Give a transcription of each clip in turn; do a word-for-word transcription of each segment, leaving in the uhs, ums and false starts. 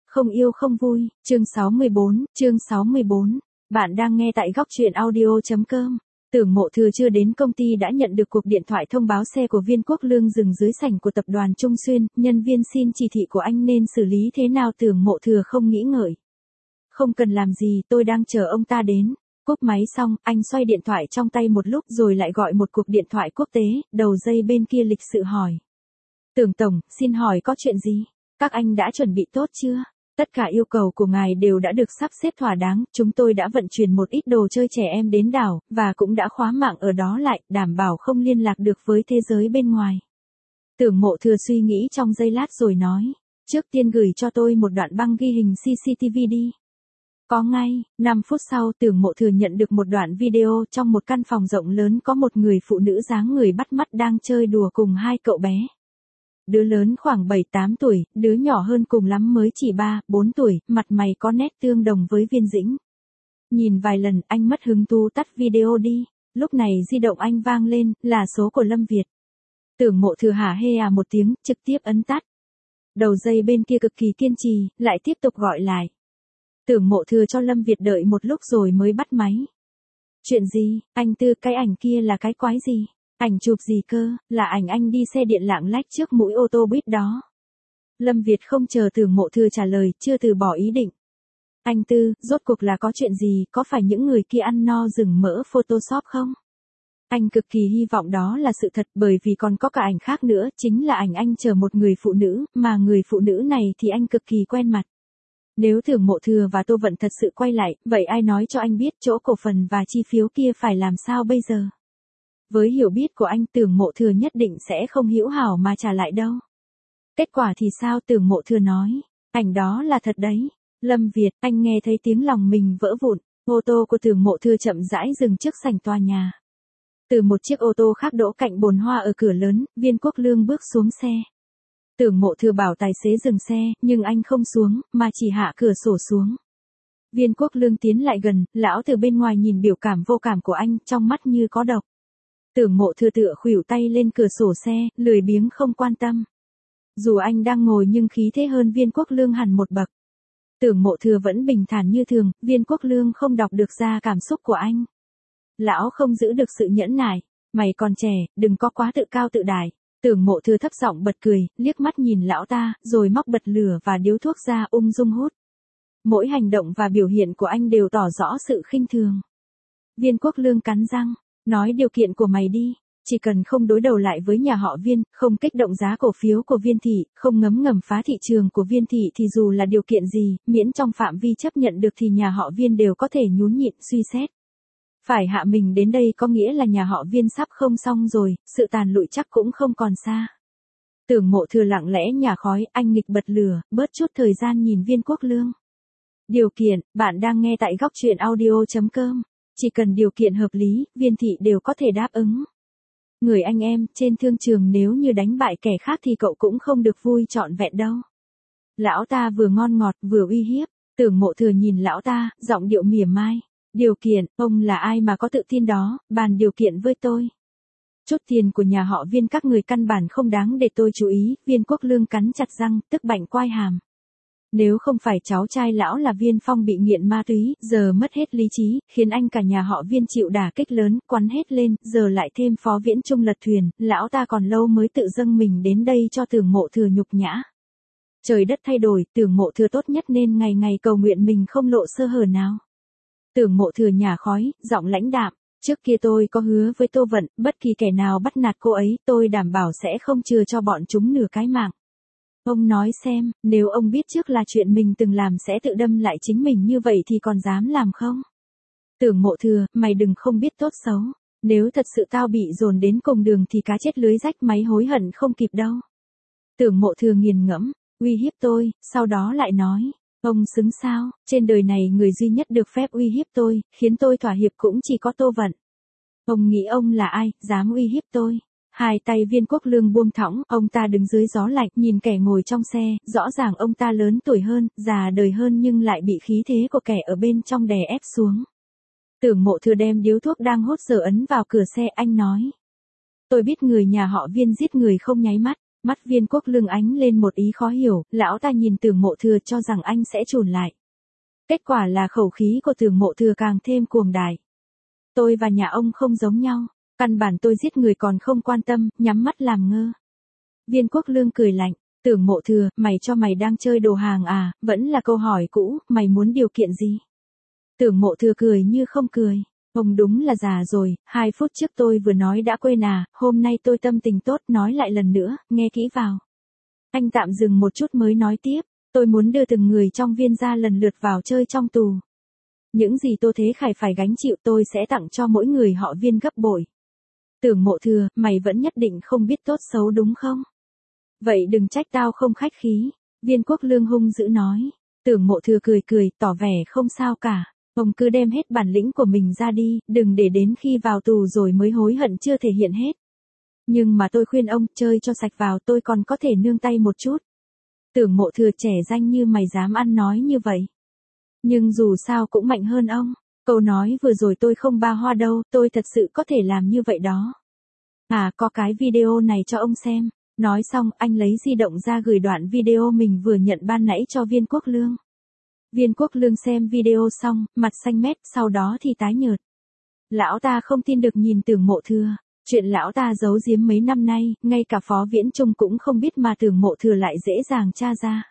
Không yêu không vui, chương sáu mươi bốn, chương sáu mươi bốn. Bạn đang nghe tại góc truyện audio.com. Tưởng Mộ Thừa chưa đến công ty đã nhận được cuộc điện thoại thông báo xe của Viên Quốc Lương dừng dưới sảnh của tập đoàn Trung Xuyên, nhân viên xin chỉ thị của anh nên xử lý thế nào. Tưởng Mộ Thừa không nghĩ ngợi. Không cần làm gì, tôi đang chờ ông ta đến. Cúp máy xong, anh xoay điện thoại trong tay một lúc rồi lại gọi một cuộc điện thoại quốc tế, đầu dây bên kia lịch sự hỏi. Tưởng Tổng, xin hỏi có chuyện gì? Các anh đã chuẩn bị tốt chưa? Tất cả yêu cầu của ngài đều đã được sắp xếp thỏa đáng, chúng tôi đã vận chuyển một ít đồ chơi trẻ em đến đảo, và cũng đã khóa mạng ở đó lại, đảm bảo không liên lạc được với thế giới bên ngoài. Tưởng Mộ Thừa suy nghĩ trong giây lát rồi nói, trước tiên gửi cho tôi một đoạn băng ghi hình xê xê tê vê đi. Có ngay, năm phút sau Tưởng Mộ Thừa nhận được một đoạn video trong một căn phòng rộng lớn có một người phụ nữ dáng người bắt mắt đang chơi đùa cùng hai cậu bé. Đứa lớn khoảng bảy tám tuổi, đứa nhỏ hơn cùng lắm mới chỉ ba bốn tuổi, mặt mày có nét tương đồng với Viên Dĩnh. Nhìn vài lần anh mất hứng thú tắt video đi, lúc này di động anh vang lên, là số của Lâm Việt. Tưởng Mộ Thừa hả hê à một tiếng, trực tiếp ấn tắt. Đầu dây bên kia cực kỳ kiên trì, lại tiếp tục gọi lại. Tưởng Mộ Thừa cho Lâm Việt đợi một lúc rồi mới bắt máy. Chuyện gì, anh Tư, cái ảnh kia là cái quái gì? Ảnh chụp gì cơ, là ảnh anh đi xe điện lạng lách trước mũi ô tô buýt đó. Lâm Việt không chờ Tưởng Mộ Thừa trả lời, chưa từ bỏ ý định. Anh Tư, rốt cuộc là có chuyện gì, có phải những người kia ăn no rừng mỡ Photoshop không? Anh cực kỳ hy vọng đó là sự thật bởi vì còn có cả ảnh khác nữa, chính là ảnh anh chờ một người phụ nữ, mà người phụ nữ này thì anh cực kỳ quen mặt. Nếu Tưởng Mộ Thừa và Tô Vận thật sự quay lại, vậy ai nói cho anh biết chỗ cổ phần và chi phiếu kia phải làm sao bây giờ? Với hiểu biết của anh, Tưởng Mộ Thừa nhất định sẽ không hữu hảo mà trả lại đâu. Kết quả thì sao? Tưởng Mộ Thừa nói, ảnh đó là thật đấy. Lâm Việt, anh nghe thấy tiếng lòng mình vỡ vụn, ô tô của Tưởng Mộ Thừa chậm rãi dừng trước sảnh tòa nhà. Từ một chiếc ô tô khác đỗ cạnh bồn hoa ở cửa lớn, Viên Quốc Lương bước xuống xe. Tưởng Mộ Thừa bảo tài xế dừng xe, nhưng anh không xuống, mà chỉ hạ cửa sổ xuống. Viên Quốc Lương tiến lại gần, lão từ bên ngoài nhìn biểu cảm vô cảm của anh, trong mắt như có độc. Tưởng Mộ Thừa tựa khuỷu tay lên cửa sổ xe, lười biếng không quan tâm. Dù anh đang ngồi nhưng khí thế hơn Viên Quốc Lương hẳn một bậc. Tưởng Mộ Thừa vẫn bình thản như thường, Viên Quốc Lương không đọc được ra cảm xúc của anh. Lão không giữ được sự nhẫn nại, mày còn trẻ, đừng có quá tự cao tự đại. Tưởng Mộ Thừa thấp giọng bật cười, liếc mắt nhìn lão ta, rồi móc bật lửa và điếu thuốc ra ung dung hút. Mỗi hành động và biểu hiện của anh đều tỏ rõ sự khinh thường. Viên Quốc Lương cắn răng, nói điều kiện của mày đi, chỉ cần không đối đầu lại với nhà họ Viên, không kích động giá cổ phiếu của Viên thị, không ngấm ngầm phá thị trường của Viên thị thì dù là điều kiện gì, miễn trong phạm vi chấp nhận được thì nhà họ Viên đều có thể nhún nhịn suy xét. Phải hạ mình đến đây có nghĩa là nhà họ Viên sắp không xong rồi, sự tàn lụi chắc cũng không còn xa. Tưởng Mộ Thừa lặng lẽ nhả khói, anh nghịch bật lửa, bớt chút thời gian nhìn Viên Quốc Lương. Điều kiện, bạn đang nghe tại góc truyện audio.com. Chỉ cần điều kiện hợp lý, Viên thị đều có thể đáp ứng. Người anh em, trên thương trường nếu như đánh bại kẻ khác thì cậu cũng không được vui trọn vẹn đâu. Lão ta vừa ngon ngọt vừa uy hiếp, Tưởng Mộ Thừa nhìn lão ta, giọng điệu mỉa mai. Điều kiện, ông là ai mà có tự tin đó, bàn điều kiện với tôi. Chút tiền của nhà họ Viên các người căn bản không đáng để tôi chú ý, Viên Quốc Lương cắn chặt răng, tức bạnh quai hàm. Nếu không phải cháu trai lão là Viên Phong bị nghiện ma túy, giờ mất hết lý trí, khiến anh cả nhà họ Viên chịu đả kích lớn, quắn hết lên, giờ lại thêm Phó Viễn Trung lật thuyền, lão ta còn lâu mới tự dâng mình đến đây cho Tưởng Mộ Thừa nhục nhã. Trời đất thay đổi, Tưởng Mộ Thừa tốt nhất nên ngày ngày cầu nguyện mình không lộ sơ hở nào. Tưởng Mộ Thừa nhả khói, giọng lãnh đạm, trước kia tôi có hứa với Tô Vận, bất kỳ kẻ nào bắt nạt cô ấy, tôi đảm bảo sẽ không chừa cho bọn chúng nửa cái mạng. Ông nói xem, nếu ông biết trước là chuyện mình từng làm sẽ tự đâm lại chính mình như vậy thì còn dám làm không? Tưởng Mộ Thừa, mày đừng không biết tốt xấu, nếu thật sự tao bị dồn đến cùng đường thì cá chết lưới rách máy hối hận không kịp đâu. Tưởng Mộ Thừa nghiền ngẫm, uy hiếp tôi, sau đó lại nói. Ông xứng sao, trên đời này người duy nhất được phép uy hiếp tôi, khiến tôi thỏa hiệp cũng chỉ có Tô Vận. Ông nghĩ ông là ai, dám uy hiếp tôi? Hai tay Viên Quốc Lương buông thõng, ông ta đứng dưới gió lạnh, nhìn kẻ ngồi trong xe, rõ ràng ông ta lớn tuổi hơn, già đời hơn nhưng lại bị khí thế của kẻ ở bên trong đè ép xuống. Tưởng Mộ Thừa đem điếu thuốc đang hốt giờ ấn vào cửa xe, anh nói. Tôi biết người nhà họ Viên giết người không nháy mắt. Mắt Viên Quốc Lương ánh lên một ý khó hiểu, lão ta nhìn Tưởng Mộ Thừa cho rằng anh sẽ chùn lại. Kết quả là khẩu khí của Tưởng Mộ Thừa càng thêm cuồng đại. Tôi và nhà ông không giống nhau, căn bản tôi giết người còn không quan tâm, nhắm mắt làm ngơ. Viên Quốc Lương cười lạnh, Tưởng Mộ Thừa, mày cho mày đang chơi đồ hàng à, vẫn là câu hỏi cũ, mày muốn điều kiện gì? Tưởng Mộ Thừa cười như không cười, ông đúng là già rồi, hai phút trước tôi vừa nói đã quên à, hôm nay tôi tâm tình tốt nói lại lần nữa, nghe kỹ vào. Anh tạm dừng một chút mới nói tiếp, tôi muốn đưa từng người trong Viên gia lần lượt vào chơi trong tù. Những gì Tô Thế Khải phải gánh chịu tôi sẽ tặng cho mỗi người họ Viên gấp bội. Tưởng Mộ Thừa, mày vẫn nhất định không biết tốt xấu đúng không? Vậy đừng trách tao không khách khí. Viên Quốc Lương hung dữ nói. Tưởng Mộ Thừa cười cười, tỏ vẻ không sao cả. Ông cứ đem hết bản lĩnh của mình ra đi, đừng để đến khi vào tù rồi mới hối hận chưa thể hiện hết. Nhưng mà tôi khuyên ông, chơi cho sạch vào tôi còn có thể nương tay một chút. Tưởng Mộ Thừa trẻ danh như mày dám ăn nói như vậy. Nhưng dù sao cũng mạnh hơn ông. Câu nói vừa rồi tôi không ba hoa đâu, tôi thật sự có thể làm như vậy đó. À, có cái video này cho ông xem. Nói xong, anh lấy di động ra gửi đoạn video mình vừa nhận ban nãy cho Viên Quốc Lương. Viên Quốc Lương xem video xong, mặt xanh mét, sau đó thì tái nhợt. Lão ta không tin được nhìn Tưởng Mộ Thừa. Chuyện lão ta giấu giếm mấy năm nay, ngay cả Phó Viễn Chung cũng không biết mà Tưởng Mộ Thừa lại dễ dàng tra ra.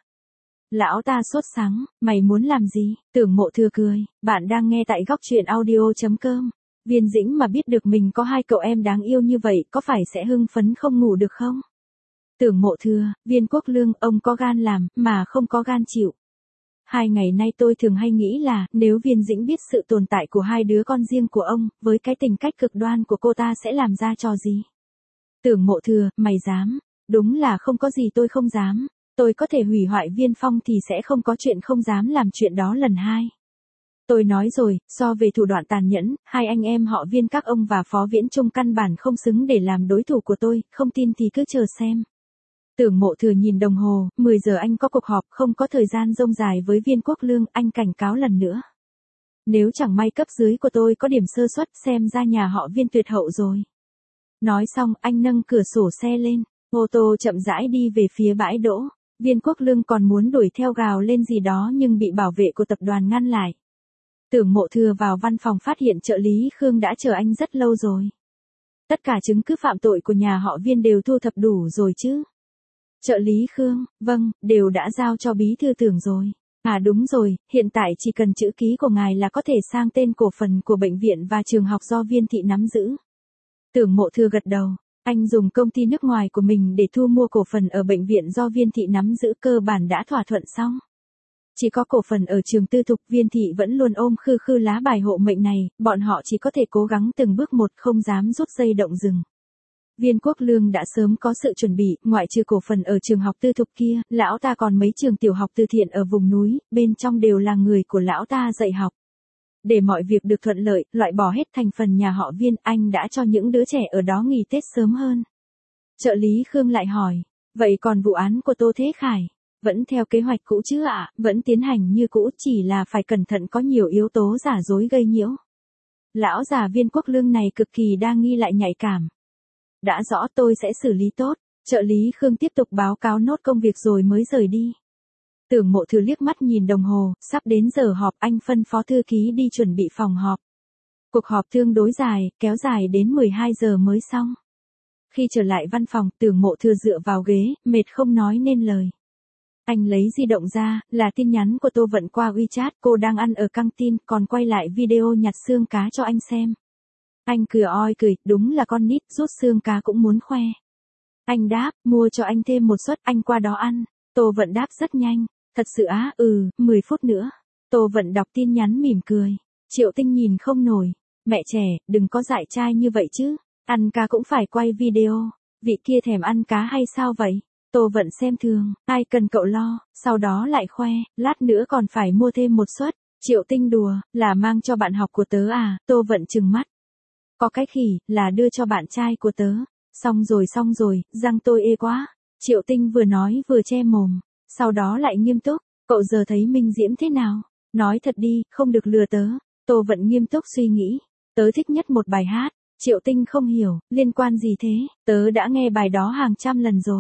Lão ta sốt sắng, mày muốn làm gì? Tưởng Mộ Thừa cười, bạn đang nghe tại góc truyện audio chấm com. Viên Dĩnh mà biết được mình có hai cậu em đáng yêu như vậy, có phải sẽ hưng phấn không ngủ được không? Tưởng Mộ Thừa, Viên Quốc Lương, ông có gan làm, mà không có gan chịu. Hai ngày nay tôi thường hay nghĩ là, nếu Viên Dĩnh biết sự tồn tại của hai đứa con riêng của ông, với cái tính cách cực đoan của cô ta sẽ làm ra trò gì? Tưởng Mộ Thừa, mày dám? Đúng là không có gì tôi không dám. Tôi có thể hủy hoại Viên Phong thì sẽ không có chuyện không dám làm chuyện đó lần hai. Tôi nói rồi, so về thủ đoạn tàn nhẫn, hai anh em họ Viên các ông và Phó Viễn Chung căn bản không xứng để làm đối thủ của tôi, không tin thì cứ chờ xem. Tưởng Mộ Thừa nhìn đồng hồ, mười giờ anh có cuộc họp, không có thời gian rông dài với Viên Quốc Lương, anh cảnh cáo lần nữa. Nếu chẳng may cấp dưới của tôi có điểm sơ suất xem ra nhà họ Viên tuyệt hậu rồi. Nói xong, anh nâng cửa sổ xe lên, ô tô chậm rãi đi về phía bãi đỗ. Viên Quốc Lương còn muốn đuổi theo gào lên gì đó nhưng bị bảo vệ của tập đoàn ngăn lại. Tưởng Mộ Thừa vào văn phòng phát hiện trợ lý Khương đã chờ anh rất lâu rồi. Tất cả chứng cứ phạm tội của nhà họ Viên đều thu thập đủ rồi chứ? Trợ lý Khương, vâng, đều đã giao cho bí thư Tưởng rồi. À đúng rồi, hiện tại chỉ cần chữ ký của ngài là có thể sang tên cổ phần của bệnh viện và trường học do Viên thị nắm giữ. Tưởng Mộ Thừa gật đầu. Anh dùng công ty nước ngoài của mình để thu mua cổ phần ở bệnh viện do Viên thị nắm giữ cơ bản đã thỏa thuận xong. Chỉ có cổ phần ở trường tư thục Viên thị vẫn luôn ôm khư khư lá bài hộ mệnh này, bọn họ chỉ có thể cố gắng từng bước một không dám rút dây động rừng. Viên Quốc Lương đã sớm có sự chuẩn bị, ngoại trừ cổ phần ở trường học tư thục kia, lão ta còn mấy trường tiểu học từ thiện ở vùng núi, bên trong đều là người của lão ta dạy học. Để mọi việc được thuận lợi, loại bỏ hết thành phần nhà họ Viên, anh đã cho những đứa trẻ ở đó nghỉ Tết sớm hơn. Trợ lý Khương lại hỏi, vậy còn vụ án của Tô Thế Khải? Vẫn theo kế hoạch cũ chứ ạ, à? Vẫn tiến hành như cũ, chỉ là phải cẩn thận có nhiều yếu tố giả dối gây nhiễu. Lão già Viên Quốc Lương này cực kỳ đa nghi lại nhạy cảm. Đã rõ, tôi sẽ xử lý tốt. Trợ lý Khương tiếp tục báo cáo nốt công việc rồi mới rời đi. Tưởng Mộ Thừa liếc mắt nhìn đồng hồ, sắp đến giờ họp, anh phân phó thư ký đi chuẩn bị phòng họp. Cuộc họp tương đối dài, kéo dài đến mười hai giờ mới xong. Khi trở lại văn phòng, Tưởng Mộ Thừa dựa vào ghế, mệt không nói nên lời. Anh lấy di động ra, là tin nhắn của Tô Vận qua WeChat, cô đang ăn ở căng tin, còn quay lại video nhặt xương cá cho anh xem. Anh cười oi cười, đúng là con nít, rút xương cá cũng muốn khoe. Anh đáp, mua cho anh thêm một suất, anh qua đó ăn. Tô Vận đáp rất nhanh, thật sự á, ừ, mười phút nữa. Tô Vận đọc tin nhắn mỉm cười. Triệu Tinh nhìn không nổi, mẹ trẻ, đừng có dại trai như vậy chứ, ăn cá cũng phải quay video, vị kia thèm ăn cá hay sao vậy? Tô Vận xem thường, ai cần cậu lo, sau đó lại khoe, lát nữa còn phải mua thêm một suất. Triệu Tinh đùa, là mang cho bạn học của tớ à? Tô Vận trừng mắt. Có cái khỉ, là đưa cho bạn trai của tớ. Xong rồi xong rồi, răng tôi ê quá. Triệu Tinh vừa nói vừa che mồm, sau đó lại nghiêm túc, cậu giờ thấy Minh Diễm thế nào? Nói thật đi, không được lừa tớ. Tô Vận nghiêm túc suy nghĩ, tớ thích nhất một bài hát. Triệu Tinh không hiểu, liên quan gì thế? Tớ đã nghe bài đó hàng trăm lần rồi.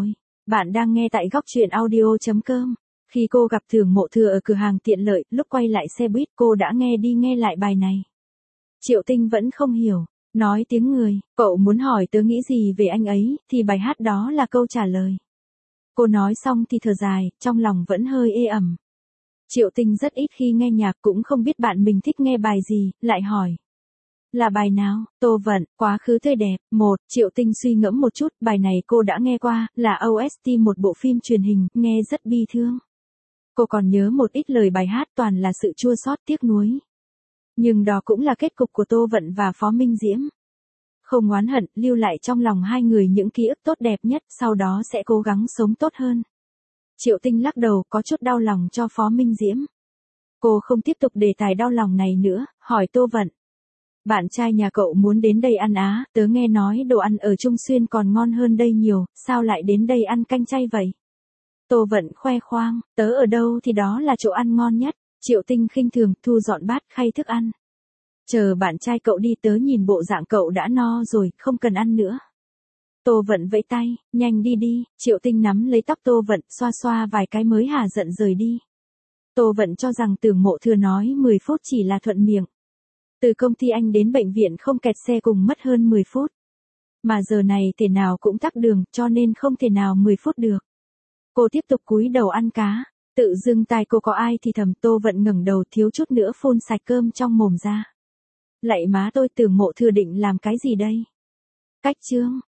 Bạn đang nghe tại góc truyện audio.com. Khi cô gặp Tưởng Mộ Thừa ở cửa hàng tiện lợi, lúc quay lại xe buýt cô đã nghe đi nghe lại bài này. Triệu Tinh vẫn không hiểu, nói tiếng người, cậu muốn hỏi tớ nghĩ gì về anh ấy, thì bài hát đó là câu trả lời. Cô nói xong thì thở dài, trong lòng vẫn hơi ê ẩm. Triệu Tinh rất ít khi nghe nhạc, cũng không biết bạn mình thích nghe bài gì, lại hỏi. Là bài nào? Tô Vận, Quá khứ tươi đẹp. Một, Triệu Tinh suy ngẫm một chút, bài này cô đã nghe qua, là o ét tê một bộ phim truyền hình, nghe rất bi thương. Cô còn nhớ một ít lời bài hát toàn là sự chua xót tiếc nuối. Nhưng đó cũng là kết cục của Tô Vận và Phó Minh Diễm. Không oán hận, lưu lại trong lòng hai người những ký ức tốt đẹp nhất, sau đó sẽ cố gắng sống tốt hơn. Triệu Tinh lắc đầu, có chút đau lòng cho Phó Minh Diễm. Cô không tiếp tục đề tài đau lòng này nữa, hỏi Tô Vận. Bạn trai nhà cậu muốn đến đây ăn á, tớ nghe nói đồ ăn ở Trung Xuyên còn ngon hơn đây nhiều, sao lại đến đây ăn canh chay vậy? Tô Vận khoe khoang, tớ ở đâu thì đó là chỗ ăn ngon nhất. Triệu Tinh khinh thường, thu dọn bát khay thức ăn. Chờ bạn trai cậu đi, tớ nhìn bộ dạng cậu đã no rồi, không cần ăn nữa. Tô Vận vẫy tay, nhanh đi đi. Triệu Tinh nắm lấy tóc Tô Vận, xoa xoa vài cái mới hả giận rời đi. Tô Vận cho rằng Tưởng Mộ Thừa nói mười phút chỉ là thuận miệng. Từ công ty anh đến bệnh viện không kẹt xe cùng mất hơn mười phút. Mà giờ này thế nào cũng tắc đường, cho nên không thể nào mười phút được. Cô tiếp tục cúi đầu ăn cá, tự dưng tai cô có ai thì thầm. Tô Vận ngẩng đầu thiếu chút nữa phun sạch cơm trong mồm ra. Lạy má tôi, Tưởng Mộ Thừa định làm cái gì đây? Cách chương.